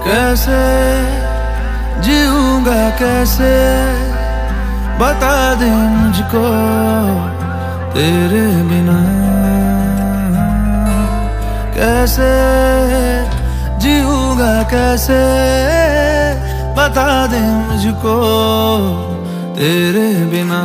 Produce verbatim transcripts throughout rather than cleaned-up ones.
कैसे जीऊंगा कैसे बता दे मुझको तेरे बिना। कैसे जीऊंगा कैसे बता दे मुझको तेरे बिना।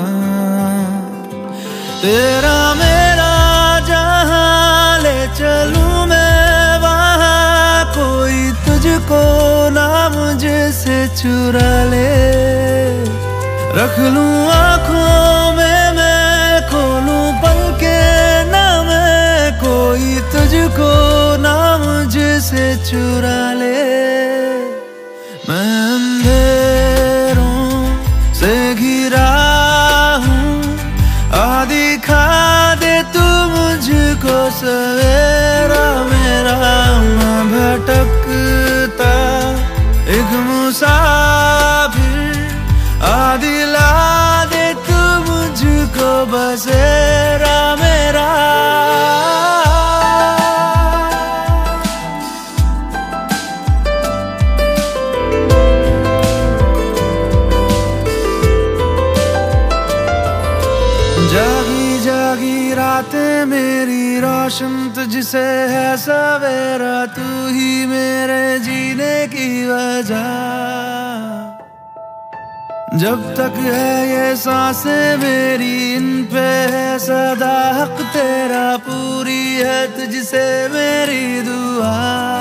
तेरा मेरा जहां ले चलूं मैं वहां, कोई तुझको ना मुझसे चुरा ले। रख लूं आँखों में मैं खोलूं पलके ना मैं, कोई तुझको ना मुझसे चुरा ले। मैं अंधेरों से घिरा हूँ, आ दिखा दे तू मुझको सवेरा मेरा। मैं भटकता एक मुसाफिर, आ दिला दे तू मुझको बसेरा मेरा। जागी जागी रातें मेरी रोशन तुझसे है सवेरा, तू ही मेरे जीने की वजह। जब तक है ये सांसें मेरी इन पे है सदा हक तेरा, पूरी है तुझसे मेरी दुआ।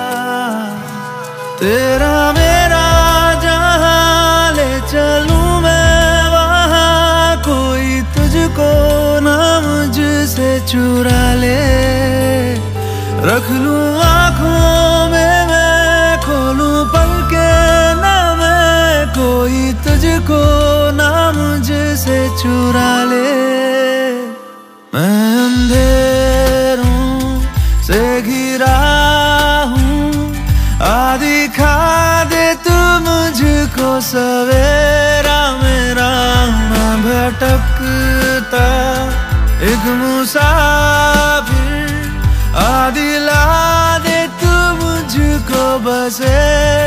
तेरा मेरा जहां ले चलूं मैं वहां, कोई तुझको ना मुझसे चुरा ले। रख लूं आँखों में मैं खोलूं पलके ना मैं, कोई तुझको ना मुझसे चुरा ले। मैं अंधेरों से घिरा हूँ, आ दिखा दे तू मुझको सवेरा मेरा। मैं भटकता एक मुसाफिर, आ दिला दे तू मुझको बसेरा।